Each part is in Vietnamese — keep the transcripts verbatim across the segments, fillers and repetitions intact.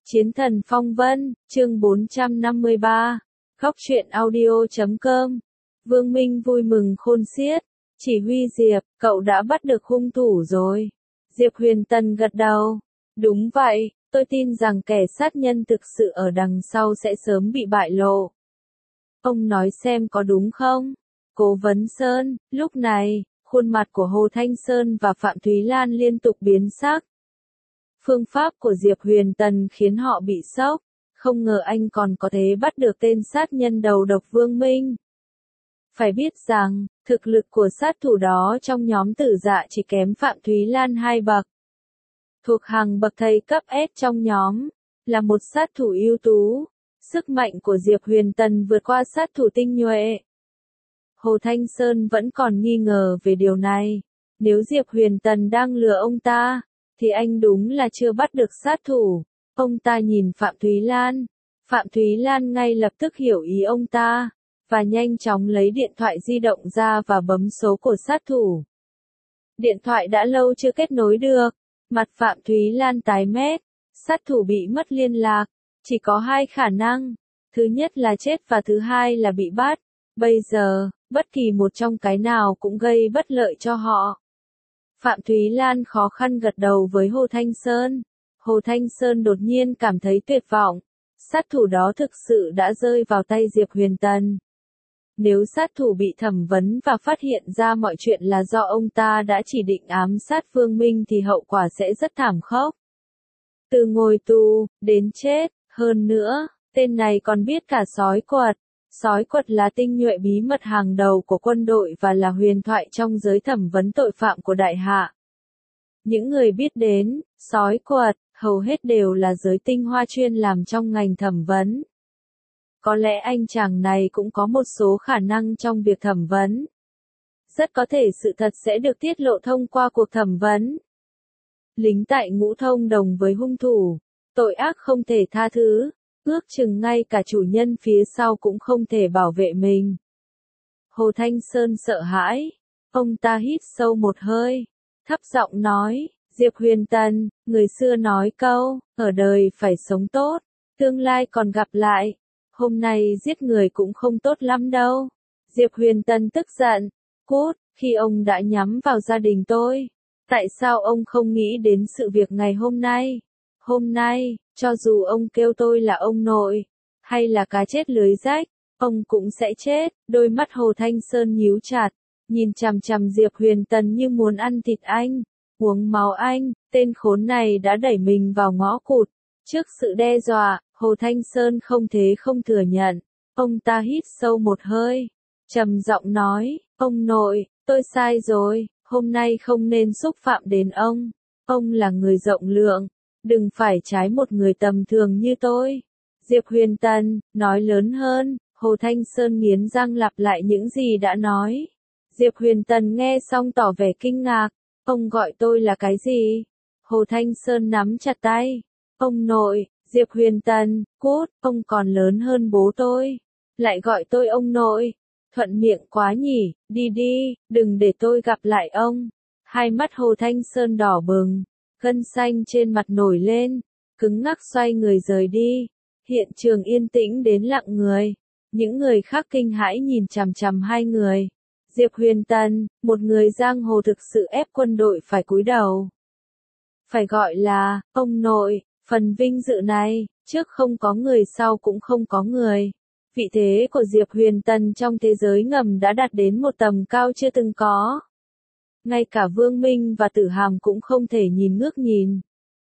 Chiến thần phong vân, chương bốn trăm năm mươi ba. Góc truyện audio chấm com. Vương Minh vui mừng khôn xiết. Chỉ huy Diệp, cậu đã bắt được hung thủ rồi. Diệp Huyền Tần gật đầu. Đúng vậy, tôi tin rằng kẻ sát nhân thực sự ở đằng sau sẽ sớm bị bại lộ. Ông nói xem có đúng không? Cố Vấn Sơn, lúc này, khuôn mặt của Hồ Thanh Sơn và Phạm Thúy Lan liên tục biến sắc. Phương pháp của Diệp Huyền Tần khiến họ bị sốc, không ngờ anh còn có thể bắt được tên sát nhân đầu độc Vương Minh. Phải biết rằng, thực lực của sát thủ đó trong nhóm Tử Dạ chỉ kém Phạm Thúy Lan hai bậc. Thuộc hàng bậc thầy cấp S trong nhóm, là một sát thủ ưu tú, sức mạnh của Diệp Huyền Tần vượt qua sát thủ tinh nhuệ. Hồ Thanh Sơn vẫn còn nghi ngờ về điều này, nếu Diệp Huyền Tần đang lừa ông ta, thì anh đúng là chưa bắt được sát thủ. Ông ta nhìn Phạm Thúy Lan. Phạm Thúy Lan ngay lập tức hiểu ý ông ta, và nhanh chóng lấy điện thoại di động ra và bấm số của sát thủ. Điện thoại đã lâu chưa kết nối được. Mặt Phạm Thúy Lan tái mét. Sát thủ bị mất liên lạc. Chỉ có hai khả năng. Thứ nhất là chết và thứ hai là bị bắt. Bây giờ, bất kỳ một trong cái nào cũng gây bất lợi cho họ. Phạm Thúy Lan khó khăn gật đầu với Hồ Thanh Sơn. Hồ Thanh Sơn đột nhiên cảm thấy tuyệt vọng. Sát thủ đó thực sự đã rơi vào tay Diệp Huyền Tần. Nếu sát thủ bị thẩm vấn và phát hiện ra mọi chuyện là do ông ta đã chỉ định ám sát Vương Minh thì hậu quả sẽ rất thảm khốc. Từ ngồi tù, đến chết, hơn nữa, tên này còn biết cả sói quật. Sói quật là tinh nhuệ bí mật hàng đầu của quân đội và là huyền thoại trong giới thẩm vấn tội phạm của Đại Hạ. Những người biết đến sói quật, hầu hết đều là giới tinh hoa chuyên làm trong ngành thẩm vấn. Có lẽ anh chàng này cũng có một số khả năng trong việc thẩm vấn. Rất có thể sự thật sẽ được tiết lộ thông qua cuộc thẩm vấn. Lính tại ngũ thông đồng với hung thủ, tội ác không thể tha thứ. Ước chừng ngay cả chủ nhân phía sau cũng không thể bảo vệ mình. Hồ Thanh Sơn sợ hãi. Ông ta hít sâu một hơi. Thấp giọng nói, Diệp Huyền Tần, người xưa nói câu, ở đời phải sống tốt, tương lai còn gặp lại. Hôm nay giết người cũng không tốt lắm đâu. Diệp Huyền Tần tức giận. Cút, khi ông đã nhắm vào gia đình tôi. Tại sao ông không nghĩ đến sự việc ngày hôm nay? Hôm nay, cho dù ông kêu tôi là ông nội, hay là cá chết lưới rách, ông cũng sẽ chết. Đôi mắt Hồ Thanh Sơn nhíu chặt, nhìn chằm chằm Diệp Huyền Tần như muốn ăn thịt anh, uống máu anh. Tên khốn này đã đẩy mình vào ngõ cụt. Trước sự đe dọa, Hồ Thanh Sơn không thể không thừa nhận. Ông ta hít sâu một hơi, trầm giọng nói, ông nội, tôi sai rồi, hôm nay không nên xúc phạm đến ông. Ông là người rộng lượng. Đừng phải trái một người tầm thường như tôi. Diệp Huyền Tần, nói lớn hơn. Hồ Thanh Sơn nghiến răng lặp lại những gì đã nói. Diệp Huyền Tần nghe xong tỏ vẻ kinh ngạc. Ông gọi tôi là cái gì? Hồ Thanh Sơn nắm chặt tay. Ông nội, Diệp Huyền Tần, cút, ông còn lớn hơn bố tôi. Lại gọi tôi ông nội. Thuận miệng quá nhỉ, đi đi, đừng để tôi gặp lại ông. Hai mắt Hồ Thanh Sơn đỏ bừng. Gân xanh trên mặt nổi lên, cứng ngắc xoay người rời đi. Hiện trường yên tĩnh đến lặng người. Những người khác kinh hãi nhìn chằm chằm hai người. Diệp Huyền Tần, một người giang hồ thực sự ép quân đội phải cúi đầu. Phải gọi là, ông nội, phần vinh dự này, trước không có người sau cũng không có người. Vị thế của Diệp Huyền Tần trong thế giới ngầm đã đạt đến một tầm cao chưa từng có. Ngay cả Vương Minh và Tử Hàm cũng không thể nhìn ngước nhìn.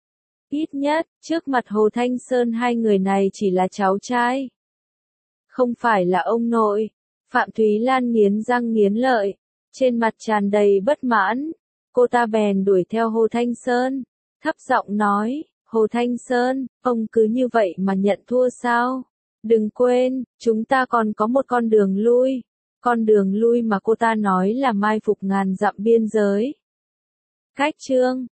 Ít nhất, trước mặt Hồ Thanh Sơn hai người này chỉ là cháu trai. Không phải là ông nội. Phạm Thúy Lan nghiến răng nghiến lợi. Trên mặt tràn đầy bất mãn. Cô ta bèn đuổi theo Hồ Thanh Sơn. Thấp giọng nói, Hồ Thanh Sơn, ông cứ như vậy mà nhận thua sao? Đừng quên, chúng ta còn có một con đường lui. Con đường lui mà cô ta nói là mai phục ngàn dặm biên giới. Cách chương